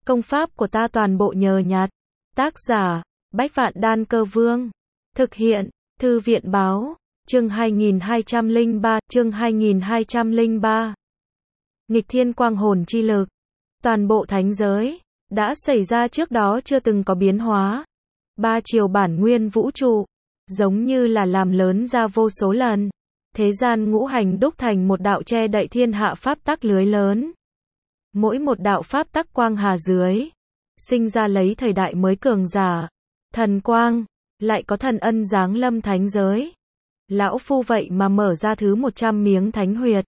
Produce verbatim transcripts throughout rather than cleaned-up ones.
Công pháp của ta toàn bộ nhờ nhặt. Tác giả, Bách Vạn Đan Cơ Vương. Thực hiện, Thư viện Báo. Chương hai nghìn hai trăm lẻ ba, chương hai nghìn hai trăm lẻ ba. Nghịch thiên quang hồn chi lực. Toàn bộ thánh giới, đã xảy ra trước đó chưa từng có biến hóa. Ba chiều bản nguyên vũ trụ, giống như là làm lớn ra vô số lần. Thế gian ngũ hành đúc thành một đạo che đậy thiên hạ pháp tắc lưới lớn. Mỗi một đạo pháp tắc quang hà dưới, sinh ra lấy thời đại mới cường giả. Thần quang, lại có thần ân giáng lâm thánh giới. Lão phu vậy mà mở ra thứ một trăm miếng thánh huyệt.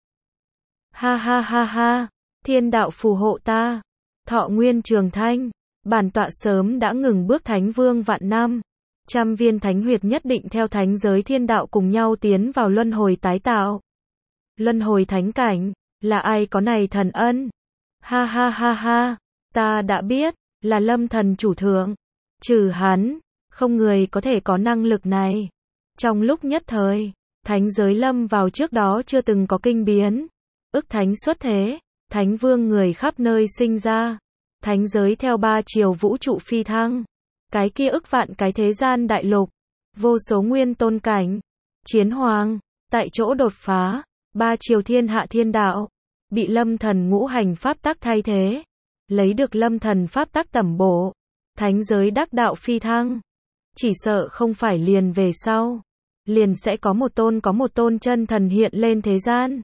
Ha ha ha ha, thiên đạo phù hộ ta. Thọ nguyên trường thanh, bản tọa sớm đã ngừng bước thánh vương vạn năm. Trăm viên thánh huyệt nhất định theo thánh giới thiên đạo cùng nhau tiến vào luân hồi tái tạo. Luân hồi thánh cảnh, là ai có này thần ân? Ha ha ha ha, ta đã biết, là Lâm Thần chủ thượng. Trừ hắn, không người có thể có năng lực này. Trong lúc nhất thời, thánh giới lâm vào trước đó chưa từng có kinh biến. Ức thánh xuất thế, thánh vương người khắp nơi sinh ra. Thánh giới theo ba chiều vũ trụ phi thăng. Cái kia ức vạn cái thế gian đại lục. Vô số nguyên tôn cảnh. Chiến hoàng, tại chỗ đột phá. Ba chiều thiên hạ thiên đạo. Bị lâm thần ngũ hành pháp tắc thay thế. Lấy được lâm thần pháp tắc tẩm bổ. Thánh giới đắc đạo phi thăng. Chỉ sợ không phải liền về sau. Liền sẽ có một tôn có một tôn chân thần hiện lên thế gian.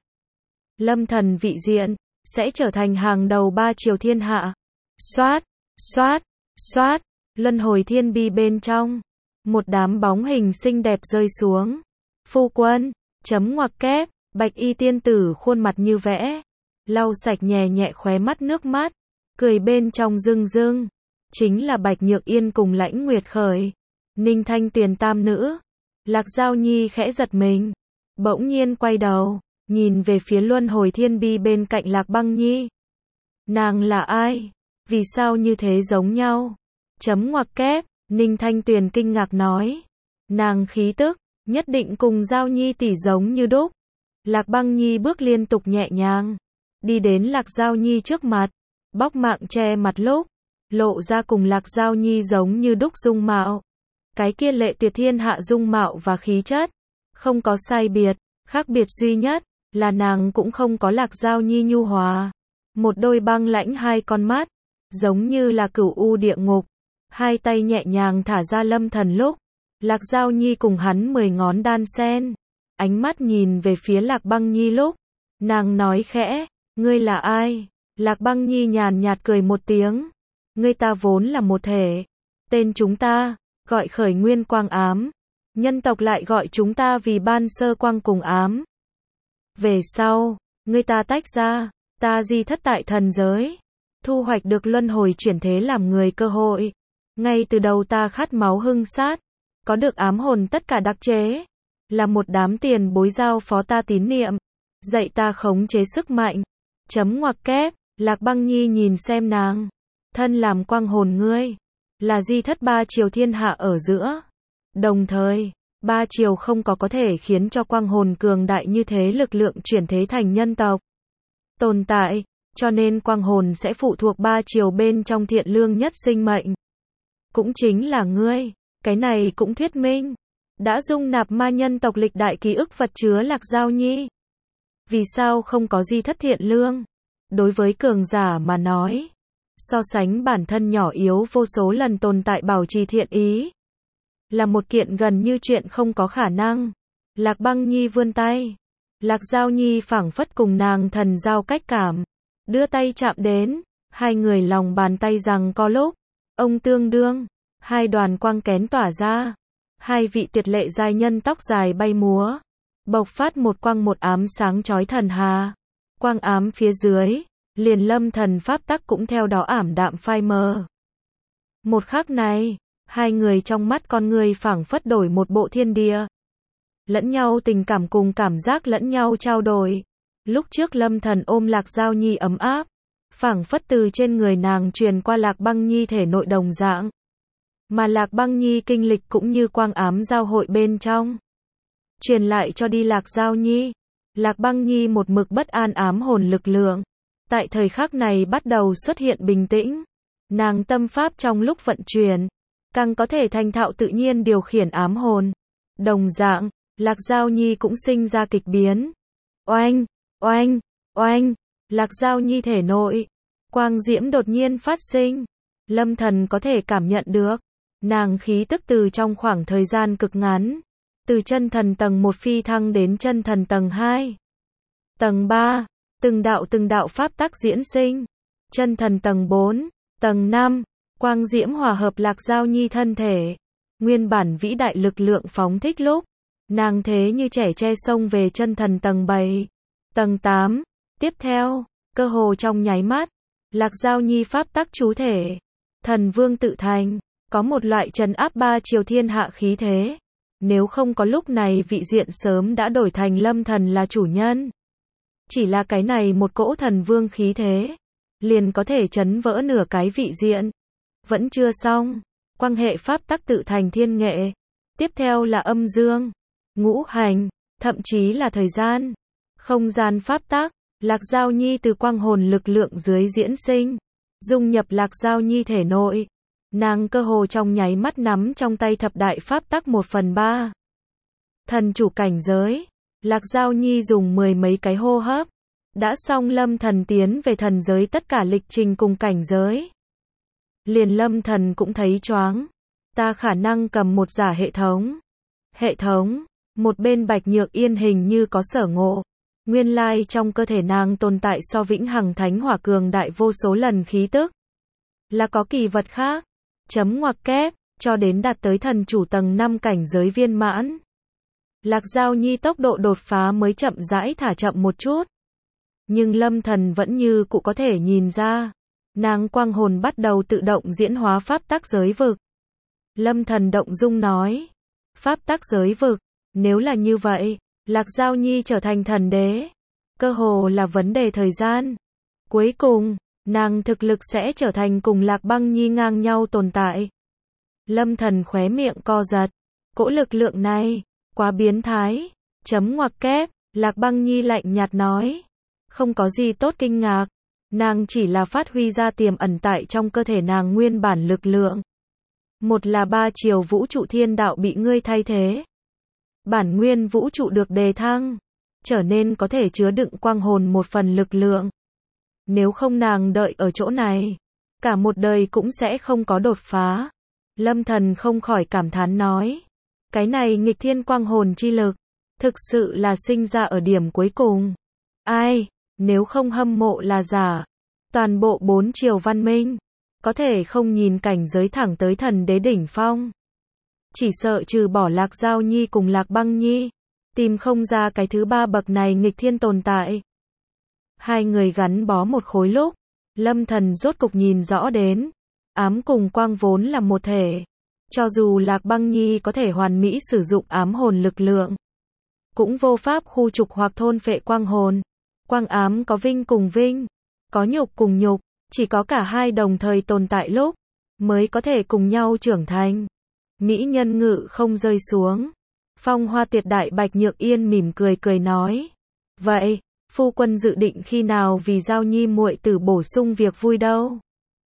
Lâm thần vị diện, sẽ trở thành hàng đầu ba chiều thiên hạ. Xoát, xoát, xoát, luân hồi thiên bi bên trong. Một đám bóng hình xinh đẹp rơi xuống. Phu quân, chấm ngoặc kép, bạch y tiên tử khuôn mặt như vẽ. Lau sạch nhẹ nhẹ khóe mắt nước mắt. Cười bên trong rưng rưng. Chính là Bạch Nhược Yên cùng Lãnh Nguyệt Khởi. Ninh Thanh Tuyền tam nữ. Lạc Giao Nhi khẽ giật mình. Bỗng nhiên quay đầu. Nhìn về phía luân hồi thiên bi bên cạnh Lạc Băng Nhi. Nàng là ai? Vì sao như thế giống nhau? Chấm ngoặc kép, Ninh Thanh Tuyền kinh ngạc nói. Nàng khí tức, nhất định cùng Giao Nhi tỷ giống như đúc. Lạc Băng Nhi bước liên tục nhẹ nhàng. Đi đến Lạc Giao Nhi trước mặt. Bóc mạng che mặt lúc. Lộ ra cùng Lạc Giao Nhi giống như đúc dung mạo. Cái kia lệ tuyệt thiên hạ dung mạo và khí chất. Không có sai biệt, khác biệt duy nhất. Là nàng cũng không có Lạc Giao Nhi nhu hòa. Một đôi băng lãnh hai con mắt. Giống như là cửu u địa ngục. Hai tay nhẹ nhàng thả ra lâm thần lúc. Lạc Giao Nhi cùng hắn mười ngón đan sen. Ánh mắt nhìn về phía Lạc Băng Nhi lúc. Nàng nói khẽ, ngươi là ai? Lạc Băng Nhi nhàn nhạt cười một tiếng. Ngươi ta vốn là một thể. Tên chúng ta, gọi khởi nguyên quang ám. Nhân tộc lại gọi chúng ta vì ban sơ quang cùng ám. Về sau, ngươi ta tách ra, ta di thất tại thần giới. Thu hoạch được luân hồi chuyển thế làm người cơ hội. Ngay từ đầu ta khát máu hưng sát. Có được ám hồn tất cả đặc chế. Là một đám tiền bối giao phó ta tín niệm. Dạy ta khống chế sức mạnh. Chấm ngoặc kép, Lạc Băng Nhi nhìn xem nàng. Thân làm quang hồn ngươi. Là di thất ba chiều thiên hạ ở giữa. Đồng thời, ba chiều không có có thể khiến cho quang hồn cường đại như thế lực lượng chuyển thế thành nhân tộc. Tồn tại, cho nên quang hồn sẽ phụ thuộc ba chiều bên trong thiện lương nhất sinh mệnh. Cũng chính là ngươi, cái này cũng thuyết minh. Đã dung nạp ma nhân tộc lịch đại ký ức vật chứa Lạc Giao Nhi. Vì sao không có di thất thiện lương? Đối với cường giả mà nói. So sánh bản thân nhỏ yếu vô số lần tồn tại bảo trì thiện ý. Là một kiện gần như chuyện không có khả năng. Lạc Băng Nhi vươn tay. Lạc Giao Nhi phảng phất cùng nàng thần giao cách cảm. Đưa tay chạm đến. Hai người lòng bàn tay rằng có lúc. Ông tương đương. Hai đoàn quang kén tỏa ra. Hai vị tuyệt lệ giai nhân tóc dài bay múa. Bộc phát một quang một ám sáng chói thần hà. Quang ám phía dưới. Liền lâm thần pháp tắc cũng theo đó ảm đạm phai mờ. Một khắc này. Hai người trong mắt con người phảng phất đổi một bộ thiên địa. Lẫn nhau tình cảm cùng cảm giác lẫn nhau trao đổi. Lúc trước lâm thần ôm Lạc Giao Nhi ấm áp. Phảng phất từ trên người nàng truyền qua Lạc Băng Nhi thể nội đồng dạng. Mà Lạc Băng Nhi kinh lịch cũng như quang ám giao hội bên trong. Truyền lại cho đi Lạc Giao Nhi. Lạc Băng Nhi một mực bất an ám hồn lực lượng. Tại thời khắc này bắt đầu xuất hiện bình tĩnh. Nàng tâm pháp trong lúc vận chuyển, càng có thể thành thạo tự nhiên điều khiển ám hồn. Đồng dạng, Lạc Giao Nhi cũng sinh ra kịch biến. Oanh, oanh, oanh, Lạc Giao Nhi thể nội, quang diễm đột nhiên phát sinh. Lâm Thần có thể cảm nhận được, nàng khí tức từ trong khoảng thời gian cực ngắn, từ chân thần tầng một phi thăng đến chân thần tầng hai. Tầng ba, từng đạo từng đạo pháp tắc diễn sinh. Chân thần tầng bốn, tầng năm, quang diễm hòa hợp Lạc Giao Nhi thân thể. Nguyên bản vĩ đại lực lượng phóng thích lúc, nàng thế như trẻ tre xông về chân thần tầng bảy, tầng tám. Tiếp theo, cơ hồ trong nháy mắt, Lạc Giao Nhi pháp tắc chú thể, thần vương tự thành, có một loại trấn áp ba triều thiên hạ khí thế. Nếu không có lúc này vị diện sớm đã đổi thành Lâm Thần là chủ nhân. Chỉ là cái này một cỗ thần vương khí thế, liền có thể chấn vỡ nửa cái vị diện. Vẫn chưa xong, quan hệ pháp tắc tự thành thiên nghệ. Tiếp theo là âm dương, ngũ hành, thậm chí là thời gian, không gian pháp tắc. Lạc Giao Nhi từ quang hồn lực lượng dưới diễn sinh, dung nhập Lạc Giao Nhi thể nội. Nàng cơ hồ trong nháy mắt nắm trong tay thập đại pháp tắc một phần ba. Thần chủ cảnh giới, Lạc Giao Nhi dùng mười mấy cái hô hấp, đã xong Lâm Thần tiến về thần giới tất cả lịch trình cùng cảnh giới. Liền Lâm Thần cũng thấy choáng. Ta khả năng cầm một giả hệ thống. Hệ thống, một bên Bạch Nhược Yên hình như có sở ngộ. Nguyên lai trong cơ thể nàng tồn tại so vĩnh hằng thánh hỏa cường đại vô số lần khí tức. Là có kỳ vật khác. Chấm ngoặc kép, cho đến đạt tới thần chủ tầng năm cảnh giới viên mãn. Lạc Giao Nhi tốc độ đột phá mới chậm rãi thả chậm một chút. Nhưng Lâm Thần vẫn như cụ có thể nhìn ra. Nàng quang hồn bắt đầu tự động diễn hóa pháp tắc giới vực. Lâm Thần động dung nói. Pháp tắc giới vực, nếu là như vậy, Lạc Giao Nhi trở thành thần đế. Cơ hồ là vấn đề thời gian. Cuối cùng, nàng thực lực sẽ trở thành cùng Lạc Băng Nhi ngang nhau tồn tại. Lâm Thần khóe miệng co giật. Cỗ lực lượng này, quá biến thái. Chấm ngoặc kép, Lạc Băng Nhi lạnh nhạt nói. Không có gì tốt kinh ngạc. Nàng chỉ là phát huy ra tiềm ẩn tại trong cơ thể nàng nguyên bản lực lượng. Một là ba chiều vũ trụ thiên đạo bị ngươi thay thế. Bản nguyên vũ trụ được đề thăng, trở nên có thể chứa đựng quang hồn một phần lực lượng. Nếu không nàng đợi ở chỗ này, cả một đời cũng sẽ không có đột phá. Lâm Thần không khỏi cảm thán nói. Cái này nghịch thiên quang hồn chi lực, thực sự là sinh ra ở điểm cuối cùng. Ai, nếu không hâm mộ là giả. Toàn bộ bốn chiều văn minh, có thể không nhìn cảnh giới thẳng tới thần đế đỉnh phong. Chỉ sợ trừ bỏ Lạc Giao Nhi cùng Lạc Băng Nhi, tìm không ra cái thứ ba bậc này nghịch thiên tồn tại. Hai người gắn bó một khối lúc, Lâm Thần rốt cục nhìn rõ đến, ám cùng quang vốn là một thể. Cho dù Lạc Băng Nhi có thể hoàn mỹ sử dụng ám hồn lực lượng, cũng vô pháp khu trục hoặc thôn phệ quang hồn. Quang ám có vinh cùng vinh, có nhục cùng nhục, chỉ có cả hai đồng thời tồn tại lúc, mới có thể cùng nhau trưởng thành. Mỹ nhân ngự không rơi xuống. Phong hoa tuyệt đại Bạch Nhược Yên mỉm cười cười nói. Vậy, phu quân dự định khi nào vì Giao Nhi muội tử bổ sung việc vui đâu?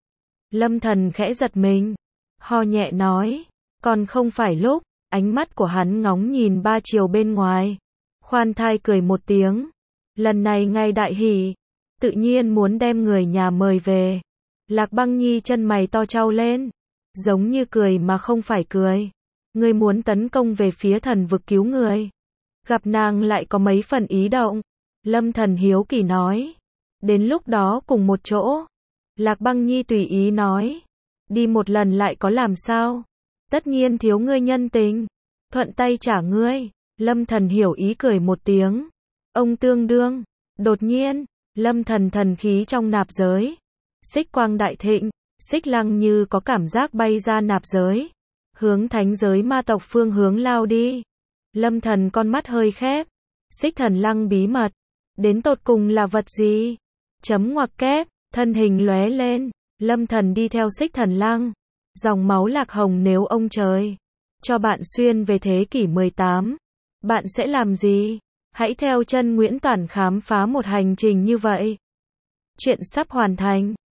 Lâm Thần khẽ giật mình, ho nhẹ nói. Còn không phải lúc, ánh mắt của hắn ngóng nhìn ba chiều bên ngoài. Khoan thai cười một tiếng. Lần này ngay đại hỷ, tự nhiên muốn đem người nhà mời về. Lạc Băng Nhi chân mày to trao lên, giống như cười mà không phải cười. Ngươi muốn tấn công về phía thần vực cứu người. Gặp nàng lại có mấy phần ý động. Lâm Thần hiếu kỳ nói. Đến lúc đó cùng một chỗ. Lạc Băng Nhi tùy ý nói. Đi một lần lại có làm sao? Tất nhiên thiếu ngươi nhân tình. Thuận tay trả ngươi. Lâm Thần hiểu ý cười một tiếng. Ông tương đương. Đột nhiên, Lâm Thần thần khí trong nạp giới. Xích quang đại thịnh, xích lăng như có cảm giác bay ra nạp giới. Hướng thánh giới ma tộc phương hướng lao đi. Lâm Thần con mắt hơi khép. Xích thần lăng bí mật. Đến tột cùng là vật gì? Chấm ngoặc kép, thân hình lóe lên. Lâm Thần đi theo xích thần lăng. Dòng máu lạc hồng nếu ông trời cho bạn xuyên về thế kỷ mười tám. Bạn sẽ làm gì? Hãy theo chân Nguyễn Toản khám phá một hành trình như vậy. Chuyện sắp hoàn thành.